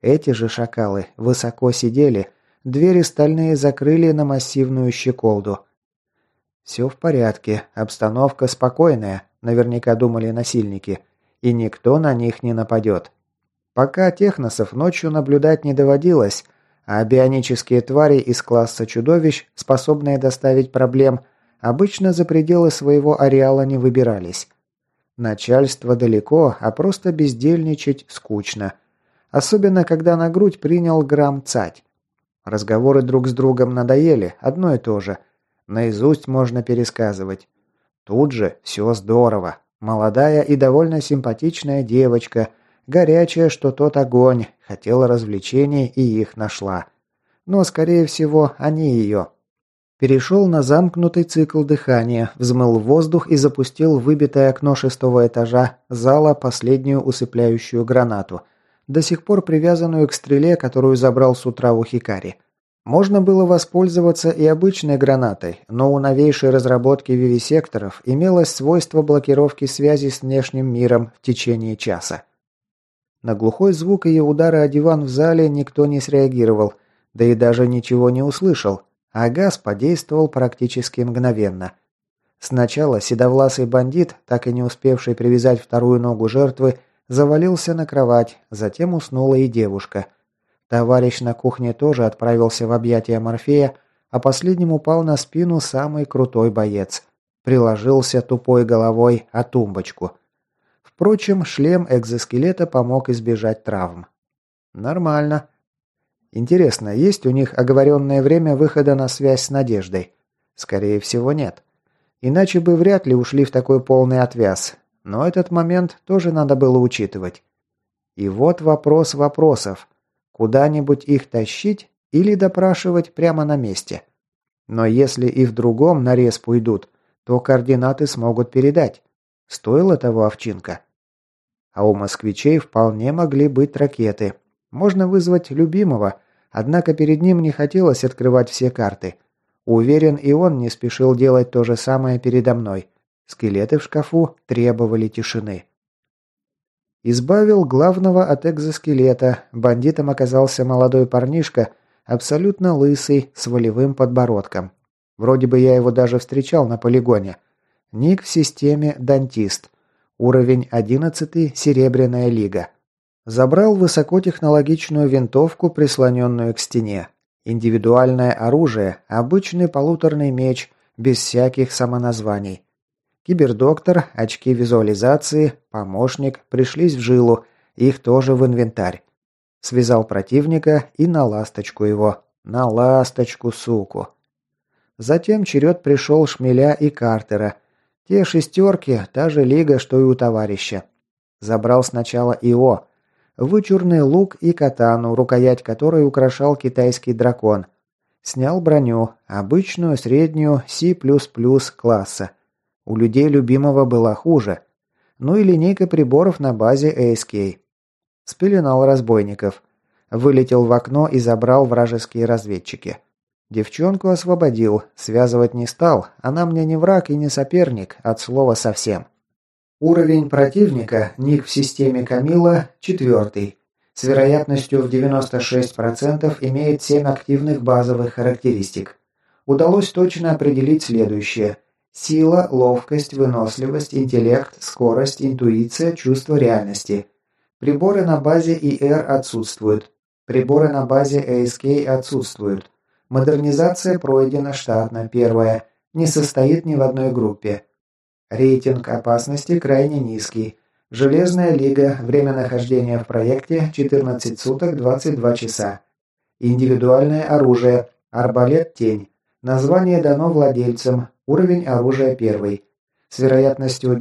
Эти же шакалы высоко сидели, двери стальные закрыли на массивную щеколду. Все в порядке, обстановка спокойная, наверняка думали насильники, и никто на них не нападет. Пока техносов ночью наблюдать не доводилось, а бионические твари из класса чудовищ, способные доставить проблем, обычно за пределы своего ареала не выбирались. Начальство далеко, а просто бездельничать скучно. Особенно, когда на грудь принял грамм цать. Разговоры друг с другом надоели, одно и то же. Наизусть можно пересказывать. Тут же все здорово. Молодая и довольно симпатичная девочка, горячая, что тот огонь, хотела развлечений и их нашла. Но, скорее всего, они ее. Перешел на замкнутый цикл дыхания, взмыл воздух и запустил в выбитое окно 6-го этажа зала последнюю усыпляющую гранату, до сих пор привязанную к стреле, которую забрал с утра у Хикари. Можно было воспользоваться и обычной гранатой, но у новейшей разработки вивисекторов имелось свойство блокировки связи с внешним миром в течение часа. На глухой звук ее удара о диван в зале никто не среагировал, да и даже ничего не услышал, а газ подействовал практически мгновенно. Сначала седовласый бандит, так и не успевший привязать вторую ногу жертвы, завалился на кровать, затем уснула и девушка. Товарищ на кухне тоже отправился в объятия Морфея, а последним упал на спину самый крутой боец. Приложился тупой головой о тумбочку. Впрочем, шлем экзоскелета помог избежать травм. Нормально. Интересно, есть у них оговоренное время выхода на связь с Надеждой? Скорее всего, нет. Иначе бы вряд ли ушли в такой полный отвяз. Но этот момент тоже надо было учитывать. И вот вопрос вопросов. Куда-нибудь их тащить или допрашивать прямо на месте? Но если и в другом на респ уйдут, то координаты смогут передать. Стоило того овчинка. А у москвичей вполне могли быть ракеты. Можно вызвать любимого, однако перед ним не хотелось открывать все карты. Уверен, и он не спешил делать то же самое передо мной. Скелеты в шкафу требовали тишины. Избавил главного от экзоскелета. Бандитом оказался молодой парнишка, абсолютно лысый, с волевым подбородком. Вроде бы я его даже встречал на полигоне. Ник в системе «Дантист». Уровень 11, Серебряная лига. Забрал высокотехнологичную винтовку, прислоненную к стене. Индивидуальное оружие, обычный полуторный меч, без всяких самоназваний. Кибердоктор, очки визуализации, помощник пришлись в жилу, их тоже в инвентарь. Связал противника и на ласточку его. На ласточку, суку. Затем черед пришел Шмеля и Картера. Те шестерки, та же лига, что и у товарища. Забрал сначала ИО. Вычурный лук и катану, рукоять которой украшал китайский дракон. Снял броню, обычную, среднюю, C++ класса. У людей любимого была хуже. Ну и линейка приборов на базе ASK. Спеленал разбойников. Вылетел в окно и забрал вражеские разведчики. Девчонку освободил, связывать не стал, она мне не враг и не соперник, от слова совсем. Уровень противника, ник в системе Камила, 4. С вероятностью в 96% имеет 7 активных базовых характеристик. Удалось точно определить следующее. Сила, ловкость, выносливость, интеллект, скорость, интуиция, чувство реальности. Приборы на базе ИР отсутствуют. Приборы на базе ASK отсутствуют. Модернизация пройдена штатно, 1. Не состоит ни в одной группе. Рейтинг опасности крайне низкий. Железная лига, время нахождения в проекте 14 суток 22 часа. Индивидуальное оружие, арбалет «Тень». Название дано владельцам, уровень оружия 1. С вероятностью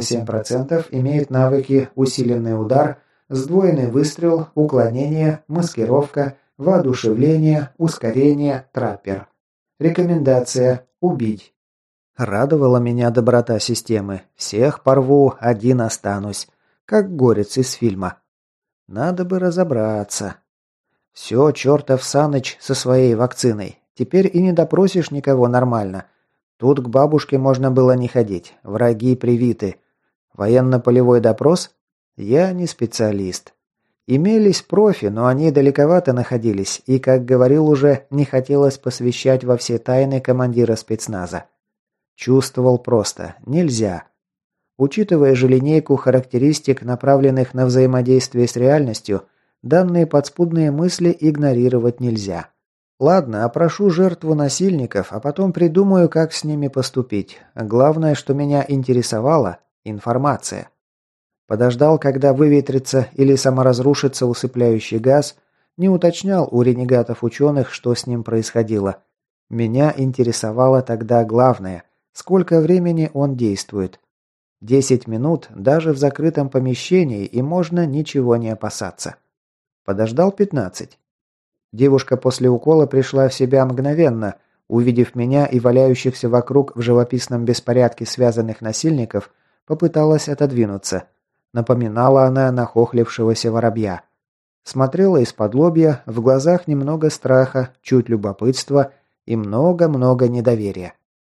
97% имеет навыки усиленный удар, сдвоенный выстрел, уклонение, маскировка, воодушевление, ускорение, траппер. Рекомендация «Убить». Радовала меня доброта системы. Всех порву, один останусь. Как горец из фильма. Надо бы разобраться. Все, чертов Саныч со своей вакциной. Теперь и не допросишь никого нормально. Тут к бабушке можно было не ходить. Враги привиты. Военно-полевой допрос? Я не специалист. Имелись профи, но они далековато находились, и, как говорил уже, не хотелось посвящать во все тайны командира спецназа. Чувствовал просто. Нельзя. Учитывая же линейку характеристик, направленных на взаимодействие с реальностью, данные подспудные мысли игнорировать нельзя. Ладно, опрошу жертву насильников, а потом придумаю, как с ними поступить. Главное, что меня интересовало – информация. Подождал, когда выветрится или саморазрушится усыпляющий газ, не уточнял у ренегатов-ученых, что с ним происходило. Меня интересовало тогда главное – сколько времени он действует. 10 минут даже в закрытом помещении, и можно ничего не опасаться. Подождал 15. Девушка после укола пришла в себя мгновенно, увидев меня и валяющихся вокруг в живописном беспорядке связанных насильников, попыталась отодвинуться. Напоминала она нахохлившегося воробья. Смотрела из-под лобья, в глазах немного страха, чуть любопытства и много-много недоверия.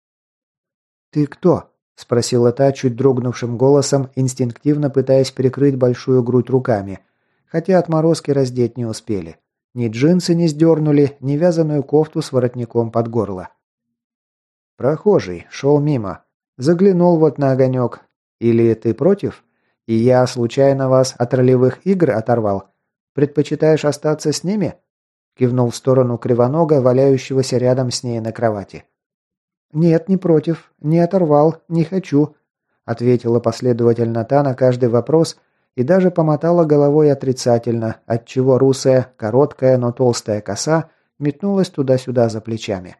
«Ты кто?» – спросила та чуть дрогнувшим голосом, инстинктивно пытаясь прикрыть большую грудь руками, хотя отморозки раздеть не успели. Ни джинсы не сдернули, ни вязаную кофту с воротником под горло. «Прохожий, шел мимо. Заглянул вот на огонек. Или ты против? И я случайно вас от ролевых игр оторвал? Предпочитаешь остаться с ними?» Кивнул в сторону Кривонога, валяющегося рядом с ней на кровати. «Нет, не против. Не оторвал. Не хочу», — ответила последовательно та на каждый вопрос и даже помотала головой отрицательно, отчего русая, короткая, но толстая коса метнулась туда-сюда за плечами.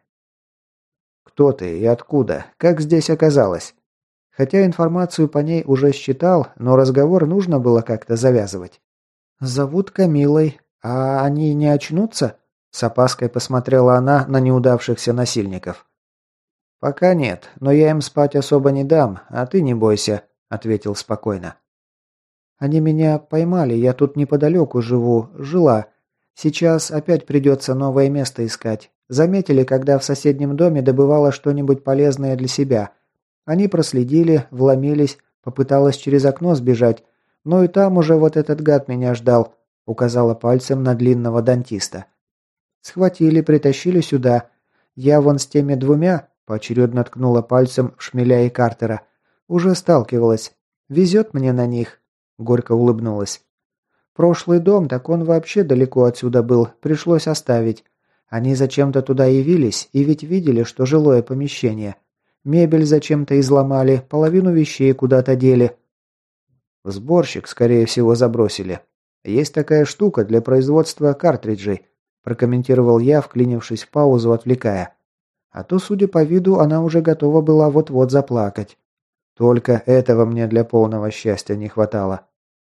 «Кто ты и откуда? Как здесь оказалось?» Хотя информацию по ней уже считал, но разговор нужно было как-то завязывать. «Зовут Камилой. А они не очнутся?» С опаской посмотрела она на неудавшихся насильников. «Пока нет, но я им спать особо не дам, а ты не бойся», — ответил спокойно. «Они меня поймали, я тут неподалеку живу, жила. Сейчас опять придется новое место искать. Заметили, когда в соседнем доме добывала что-нибудь полезное для себя. Они проследили, вломились, попыталась через окно сбежать, но и там уже вот этот гад меня ждал», — указала пальцем на длинного дантиста. «Схватили, притащили сюда. Я вон с теми двумя...» Поочередно ткнула пальцем в Шмеля и Картера. «Уже сталкивалась. Везет мне на них», — горько улыбнулась. «Прошлый дом, так он вообще далеко отсюда был, пришлось оставить. Они зачем-то туда явились, и ведь видели, что жилое помещение. Мебель зачем-то изломали, половину вещей куда-то дели». «В сборщик, скорее всего, забросили. Есть такая штука для производства картриджей», — прокомментировал я, вклинившись в паузу, отвлекая. А то, судя по виду, она уже готова была вот-вот заплакать. Только этого мне для полного счастья не хватало.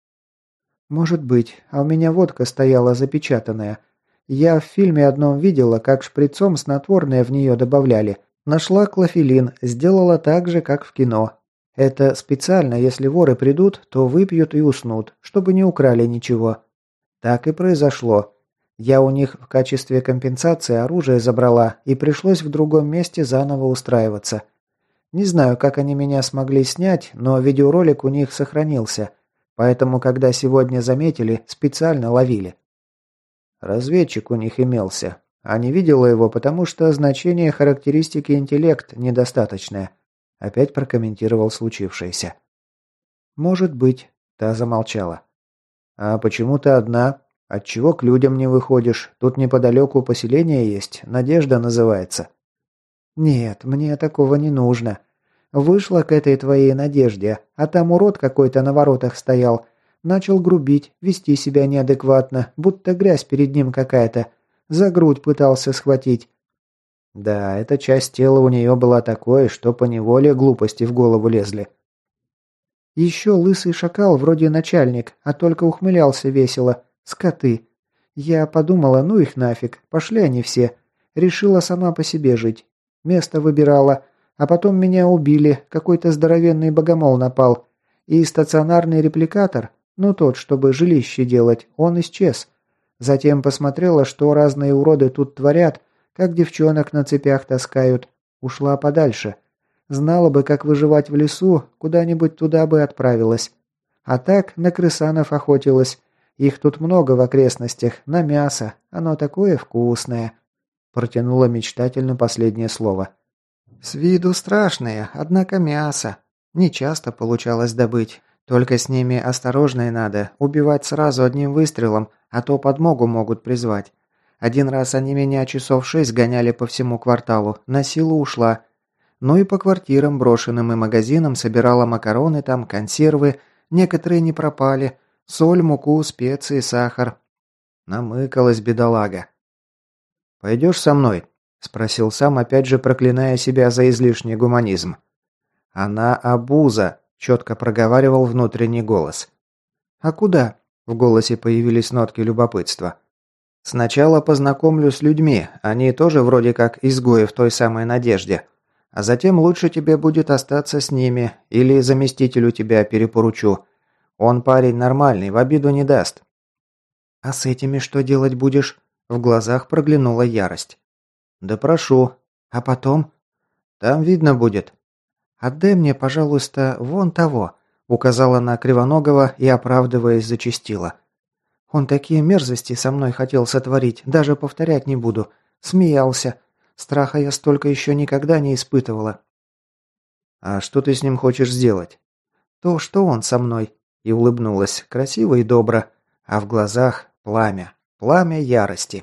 «Может быть, а у меня водка стояла запечатанная. Я в фильме одном видела, как шприцом снотворное в нее добавляли. Нашла клофелин, сделала так же, как в кино. Это специально, если воры придут, то выпьют и уснут, чтобы не украли ничего. Так и произошло. Я у них в качестве компенсации оружие забрала, и пришлось в другом месте заново устраиваться. Не знаю, как они меня смогли снять, но видеоролик у них сохранился, поэтому, когда сегодня заметили, специально ловили. Разведчик у них имелся, а не видела его, потому что значение характеристики интеллект недостаточное. Опять прокомментировал случившееся. «Может быть», – та замолчала. «А почему ты одна? Отчего к людям не выходишь? Тут неподалеку поселение есть, Надежда называется». «Нет, мне такого не нужно. Вышла к этой твоей Надежде, а там урод какой-то на воротах стоял. Начал грубить, вести себя неадекватно, будто грязь перед ним какая-то. За грудь пытался схватить». Да, эта часть тела у нее была такой, что поневоле глупости в голову лезли. «Еще лысый шакал, вроде начальник, а только ухмылялся весело. Скоты. Я подумала, ну их нафиг, пошли они все. Решила сама по себе жить. Место выбирала. А потом меня убили, какой-то здоровенный богомол напал. И стационарный репликатор, ну тот, чтобы жилище делать, он исчез. Затем посмотрела, что разные уроды тут творят, как девчонок на цепях таскают. Ушла подальше. Знала бы, как выживать в лесу, куда-нибудь туда бы отправилась. А так на крысанов охотилась. Их тут много в окрестностях, на мясо. Оно такое вкусное». Протянула мечтательно последнее слово. «С виду страшные, однако мясо. Не часто получалось добыть. Только с ними осторожно и надо. Убивать сразу одним выстрелом, а то подмогу могут призвать. Один раз они меня часов 6 гоняли по всему кварталу. На силу ушла. Ну и по квартирам брошенным и магазинам собирала макароны там, консервы. Некоторые не пропали. Соль, муку, специи, сахар. Намыкалась бедолага. «Пойдешь со мной?» – спросил сам, опять же проклиная себя за излишний гуманизм. «Она обуза», – четко проговаривал внутренний голос. «А куда?» – в голосе появились нотки любопытства. «Сначала познакомлю с людьми, они тоже вроде как изгои в той самой надежде. А затем лучше тебе будет остаться с ними, или заместителю тебя перепоручу. Он парень нормальный, в обиду не даст». «А с этими что делать будешь?» В глазах проглянула ярость. «Да прошу. А потом?» «Там видно будет». «Отдай мне, пожалуйста, вон того», указала на Кривоногого и, оправдываясь, зачастила. «Он такие мерзости со мной хотел сотворить, даже повторять не буду. Смеялся. Страха я столько еще никогда не испытывала». «А что ты с ним хочешь сделать?» «То, что он со мной», и улыбнулась, красиво и добро, а в глазах пламя. Пламя ярости.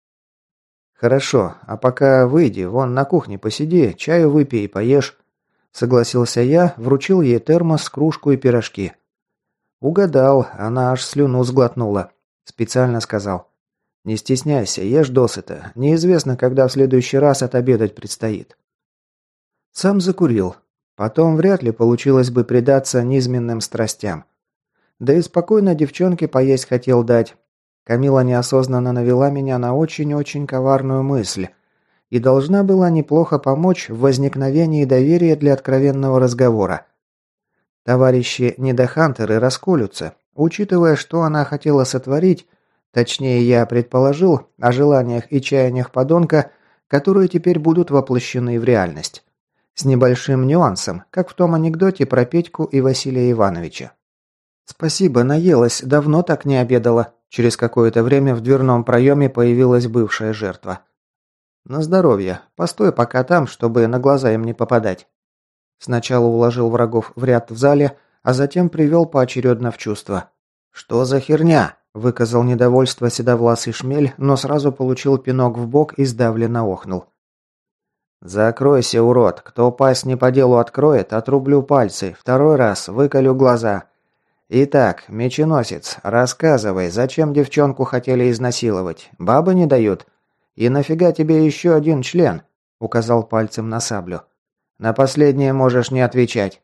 «Хорошо, а пока выйди, вон на кухне посиди, чаю выпей и поешь», — согласился я, вручил ей термос, кружку и пирожки. Угадал, она аж слюну сглотнула. Специально сказал: «Не стесняйся, ешь досыта, неизвестно, когда в следующий раз отобедать предстоит». Сам закурил. Потом вряд ли получилось бы предаться низменным страстям. Да и спокойно девчонке поесть хотел дать. Камила неосознанно навела меня на очень-очень коварную мысль и должна была неплохо помочь в возникновении доверия для откровенного разговора. Товарищи недохантеры расколются, учитывая, что она хотела сотворить, точнее, я предположил о желаниях и чаяниях подонка, которые теперь будут воплощены в реальность. С небольшим нюансом, как в том анекдоте про Петьку и Василия Ивановича. «Спасибо, наелась, давно так не обедала». Через какое-то время в дверном проеме появилась бывшая жертва. «На здоровье. Постой пока там, чтобы на глаза им не попадать». Сначала уложил врагов в ряд в зале, а затем привел поочередно в чувство. «Что за херня?» – выказал недовольство седовласый шмель, но сразу получил пинок в бок и сдавленно охнул. «Закройся, урод. Кто пасть не по делу откроет, отрублю пальцы. Второй раз выколю глаза. Итак, меченосец, рассказывай, зачем девчонку хотели изнасиловать? Бабы не дают? И нафига тебе еще один член?» – указал пальцем на саблю. «На последнее можешь не отвечать».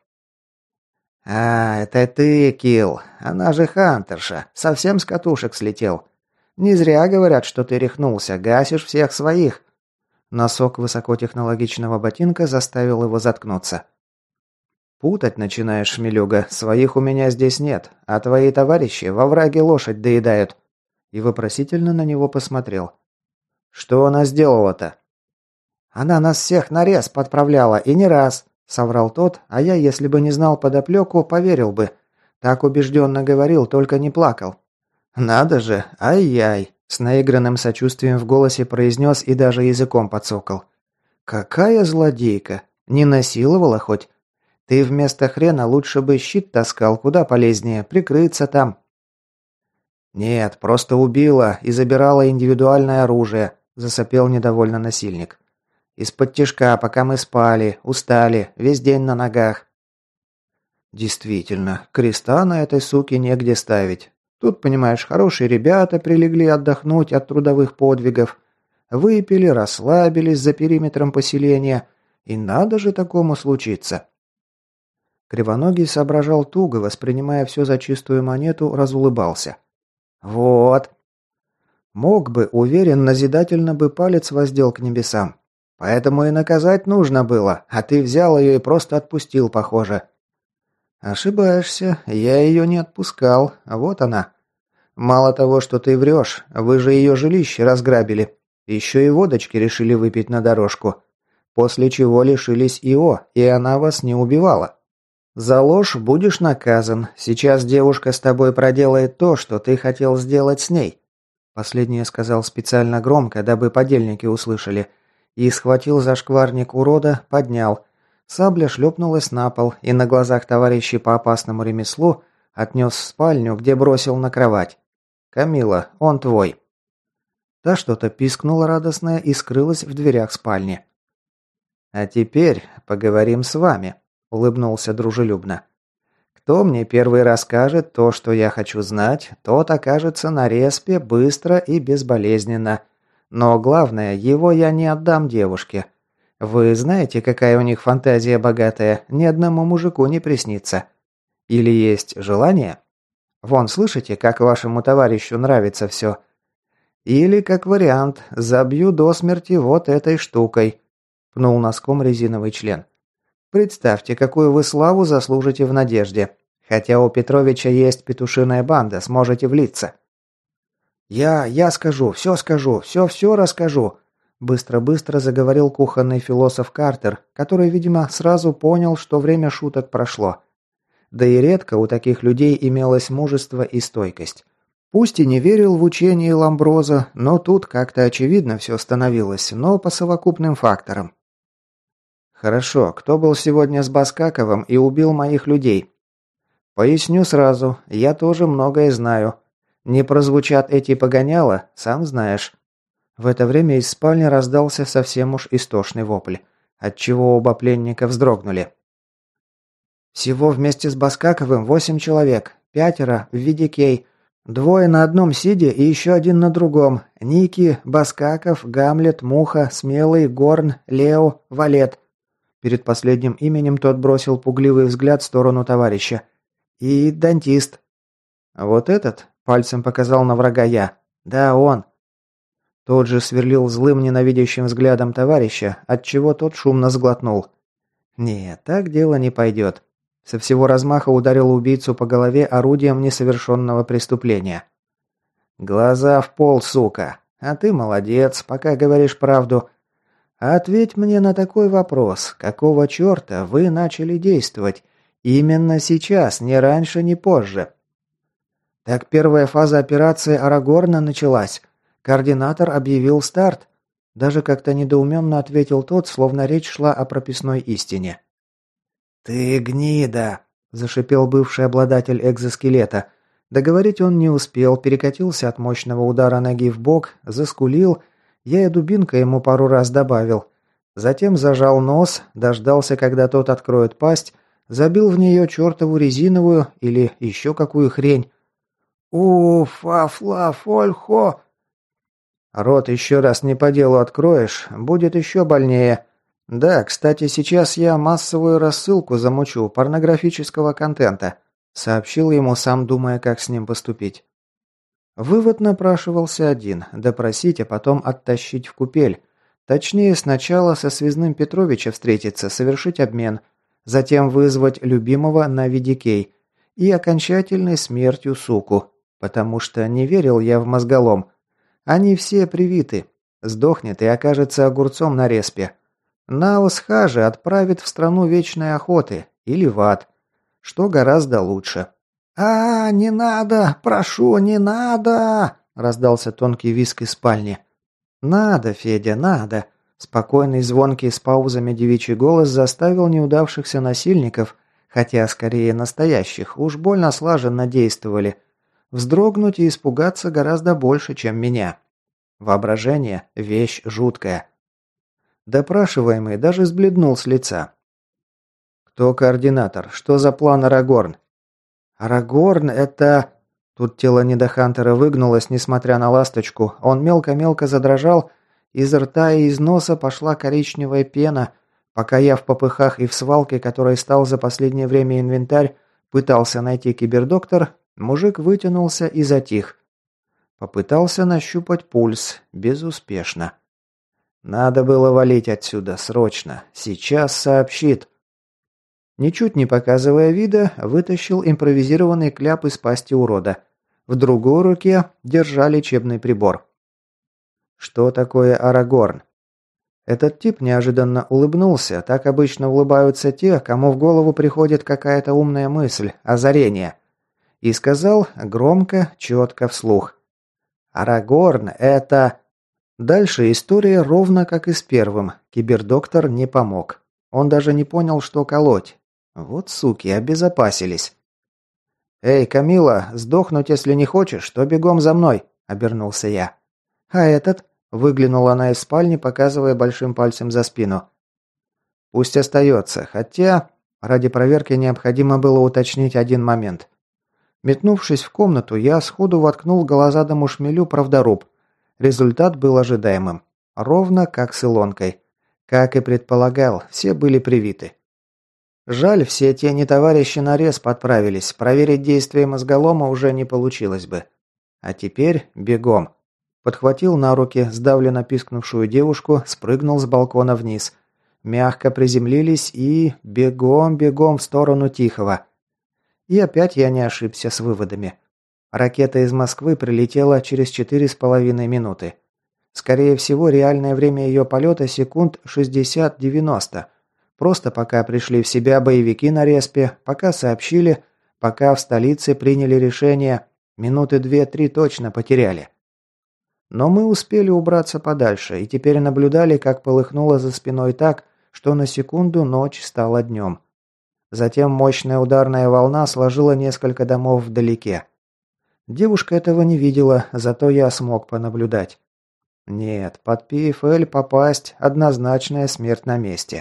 «А, это ты, Килл. Она же хантерша. Совсем с катушек слетел. Не зря говорят, что ты рехнулся, гасишь всех своих». Носок высокотехнологичного ботинка заставил его заткнуться. «Путать начинаешь, шмелюга. Своих у меня здесь нет, а твои товарищи во враге лошадь доедают». И вопросительно на него посмотрел. «Что она сделала-то?» «Она нас всех на рез подправляла, и не раз», — соврал тот, а я, если бы не знал подоплеку, поверил бы. Так убежденно говорил, только не плакал. «Надо же, ай-яй», — с наигранным сочувствием в голосе произнес и даже языком подсокал. «Какая злодейка! Не насиловала хоть? Ты вместо хрена лучше бы щит таскал, куда полезнее, прикрыться там». «Нет, просто убила и забирала индивидуальное оружие», – засопел недовольно насильник. «Из-под тишка, пока мы спали, устали, весь день на ногах». «Действительно, креста на этой суке негде ставить. Тут, понимаешь, хорошие ребята прилегли отдохнуть от трудовых подвигов. Выпили, расслабились за периметром поселения. И надо же такому случиться». Кривоногий соображал туго, воспринимая все за чистую монету, разулыбался. «Вот». Мог бы, уверен, назидательно бы палец воздел к небесам. Поэтому и наказать нужно было, а ты взял ее и просто отпустил, похоже. Ошибаешься, я ее не отпускал, вот она. Мало того, что ты врешь, вы же ее жилище разграбили. Еще и водочки решили выпить на дорожку. После чего лишились ИО, и она вас не убивала. За ложь будешь наказан. Сейчас девушка с тобой проделает то, что ты хотел сделать с ней. Последнее сказал специально громко, дабы подельники услышали. И схватил за шкварник урода, поднял. Сабля шлепнулась на пол, и на глазах товарищей по опасному ремеслу отнес в спальню, где бросил на кровать. «Камила, он твой». Та что-то пискнула радостная и скрылась в дверях спальни. «А теперь поговорим с вами», – улыбнулся дружелюбно. «Кто мне первый расскажет то, что я хочу знать, тот окажется на респе быстро и безболезненно. Но главное, его я не отдам девушке. Вы знаете, какая у них фантазия богатая, ни одному мужику не приснится. Или есть желание? Вон, слышите, как вашему товарищу нравится все? Или, как вариант, забью до смерти вот этой штукой», – пнул носком резиновый член. «Представьте, какую вы славу заслужите в надежде. Хотя у Петровича есть петушиная банда, сможете влиться». «Я скажу, все расскажу», – быстро-быстро заговорил кухонный философ Картер, который, видимо, сразу понял, что время шуток прошло. Да и редко у таких людей имелось мужество и стойкость. Пусть и не верил в учение Ламброза, но тут как-то очевидно все становилось, но по совокупным факторам. «Хорошо, кто был сегодня с Баскаковым и убил моих людей?» «Поясню сразу, я тоже многое знаю. Не прозвучат эти погоняла, сам знаешь». В это время из спальни раздался совсем уж истошный вопль, отчего оба пленника вздрогнули. «Всего вместе с Баскаковым 8 человек, 5 в виде Кей, 2 на одном сиде и еще 1 на другом. Ники, Баскаков, Гамлет, Муха, Смелый, Горн, Лео, Валет». Перед последним именем тот бросил пугливый взгляд в сторону товарища. «И дантист». «Вот этот?» – пальцем показал на врага я. «Да, он». Тот же сверлил злым ненавидящим взглядом товарища, отчего тот шумно сглотнул. «Нет, так дело не пойдет». Со всего размаха ударил убийцу по голове орудием несовершенного преступления. «Глаза в пол, сука! А ты молодец, пока говоришь правду. Ответь мне на такой вопрос. Какого черта вы начали действовать? Именно сейчас, не раньше, не позже». «Так первая фаза операции Арагорна началась. Координатор объявил старт». Даже как-то недоуменно ответил тот, словно речь шла о прописной истине. «Ты гнида!» – зашипел бывший обладатель экзоскелета. Договорить он не успел, перекатился от мощного удара ноги в бок, заскулил. Я и дубинкой ему пару раз добавил. Затем зажал нос, дождался, когда тот откроет пасть, забил в нее чертову резиновую или еще какую хрень. «Уф-фа-фла-фоль-хо!» «Рот еще раз не по делу откроешь, будет еще больнее. Да, кстати, сейчас я массовую рассылку замучу порнографического контента», сообщил ему, сам думая, как с ним поступить. Вывод напрашивался один – допросить, а потом оттащить в купель. Точнее, сначала со связным Петровича встретиться, совершить обмен, затем вызвать любимого на видикей и окончательной смертью суку, потому что не верил я в мозголом. Они все привиты. Сдохнет и окажется огурцом на респе. Наос Хажи отправит в страну вечной охоты или в ад, что гораздо лучше. Не надо! Прошу, не надо!» – раздался тонкий визг из спальни. «Надо, Федя, надо!» Спокойный, звонкий, с паузами девичий голос заставил неудавшихся насильников, хотя скорее настоящих, уж больно слаженно действовали, вздрогнуть и испугаться гораздо больше, чем меня. Воображение – вещь жуткая. Допрашиваемый даже сбледнул с лица. «Кто координатор? Что за план Арагорн?» «Арагорн – это...» Тут тело недохантера выгнулось, несмотря на ласточку. Он мелко-мелко задрожал, из рта и из носа пошла коричневая пена, пока я в попыхах и в свалке, которой стал за последнее время инвентарь, пытался найти кибердоктор, мужик вытянулся и затих. Попытался нащупать пульс, безуспешно. Надо было валить отсюда, срочно. Сейчас сообщит. Ничуть не показывая вида, вытащил импровизированный кляп из пасти урода. В другой руке держа лечебный прибор. Что такое Арагорн? Этот тип неожиданно улыбнулся, так обычно улыбаются те, кому в голову приходит какая-то умная мысль, озарение. И сказал громко, четко вслух. «Арагорн, это...» Дальше история ровно как и с первым. Кибердоктор не помог. Он даже не понял, что колоть. Вот суки, обезопасились. «Эй, Камила, сдохнуть, если не хочешь, то бегом за мной», — обернулся я. «А этот?» — выглянула она из спальни, показывая большим пальцем за спину. «Пусть остается, хотя...» Ради проверки необходимо было уточнить один момент. Метнувшись в комнату, я сходу воткнул голозадому шмелю правдоруб. Результат был ожидаемым. Ровно как с Илонкой. Как и предполагал, все были привиты. Жаль, все те нетоварищи на рез подправились, проверить действие мозголома уже не получилось бы. А теперь бегом. Подхватил на руки сдавленно пискнувшую девушку, спрыгнул с балкона вниз. Мягко приземлились и... бегом в сторону Тихого. И опять я не ошибся с выводами. Ракета из Москвы прилетела через 4,5 минуты. Скорее всего, реальное время ее полета секунд 60-90. Просто пока пришли в себя боевики на респе, пока сообщили, пока в столице приняли решение, минуты 2-3 точно потеряли. Но мы успели убраться подальше и теперь наблюдали, как полыхнуло за спиной так, что на секунду ночь стала днем. Затем мощная ударная волна сложила несколько домов вдалеке. Девушка этого не видела, зато я смог понаблюдать. Нет, под ПФЛ попасть – однозначная смерть на месте.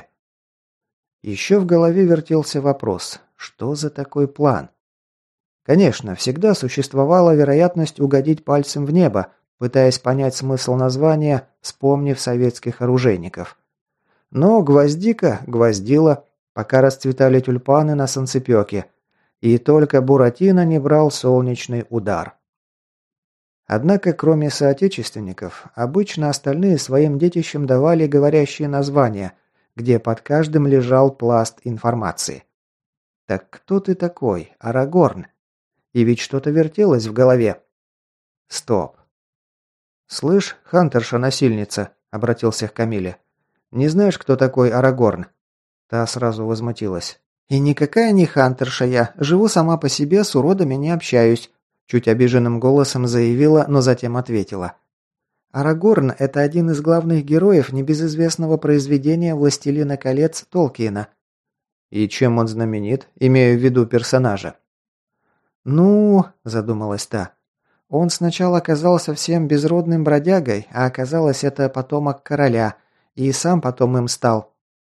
Еще в голове вертелся вопрос, что за такой план? Конечно, всегда существовала вероятность угодить пальцем в небо, пытаясь понять смысл названия, вспомнив советских оружейников. Но гвоздика гвоздила, пока расцветали тюльпаны на солнцепёке, и только Буратино не брал солнечный удар. Однако, кроме соотечественников, обычно остальные своим детищам давали говорящие названия, где под каждым лежал пласт информации. Так кто ты такой, Арагорн? И ведь что-то вертелось в голове. Стоп. «Слышь, хантерша-насильница», — обратился к Камиле. «Не знаешь, кто такой Арагорн?» Та сразу возмутилась. «И никакая не хантерша я, живу сама по себе, с уродами не общаюсь», чуть обиженным голосом заявила, но затем ответила. «Арагорн – это один из главных героев небезызвестного произведения «Властелина колец» Толкиена». «И чем он знаменит, имея в виду персонажа?» «Ну...» – задумалась та. «Он сначала казался всем безродным бродягой, а оказалось, это потомок короля, и сам потом им стал».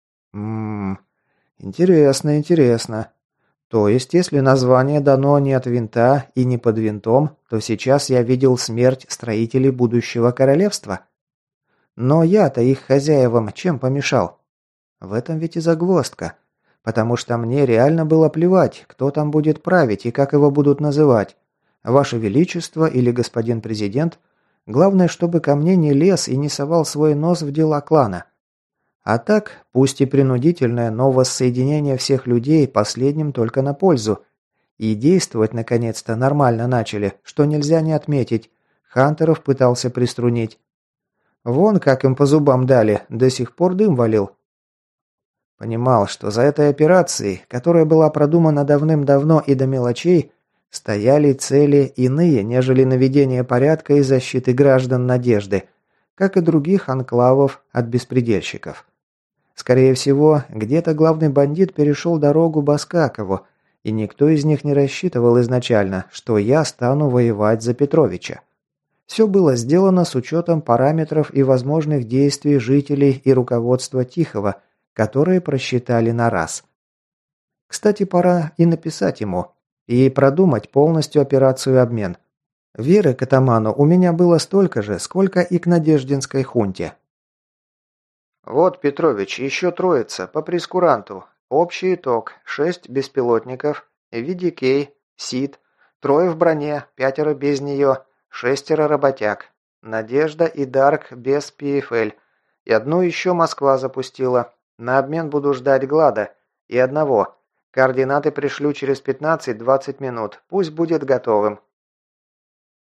Интересно, интересно. То есть, если название дано не от винта и не под винтом, то сейчас я видел смерть строителей будущего королевства? Но я-то их хозяевам чем помешал? В этом ведь и загвоздка. Потому что мне реально было плевать, кто там будет править и как его будут называть. Ваше Величество или господин президент. Главное, чтобы ко мне не лез и не совал свой нос в дела клана. А так, пусть и принудительное, но воссоединение всех людей последним только на пользу. И действовать наконец-то нормально начали, что нельзя не отметить. Хантеров пытался приструнить. Вон как им по зубам дали, до сих пор дым валил. Понимал, что за этой операцией, которая была продумана давным-давно и до мелочей, стояли цели иные, нежели наведение порядка и защиты граждан Надежды, как и других анклавов от беспредельщиков. Скорее всего, где-то главный бандит перешел дорогу Баскакову, и никто из них не рассчитывал изначально, что я стану воевать за Петровича. Все было сделано с учетом параметров и возможных действий жителей и руководства Тихого, которые просчитали на раз. Кстати, пора и написать ему, и продумать полностью операцию обмен. Веры к атаману у меня было столько же, сколько и к Надеждинской хунте. Вот, Петрович, еще троица, по прескуранту. Общий итог. 6 беспилотников, VDK, СИД, 3 в броне, 5 без нее, 6 работяг. Надежда и Дарк без ПФЛ. И одну еще Москва запустила. На обмен буду ждать Глада. И одного. Координаты пришлю через 15-20 минут. Пусть будет готовым.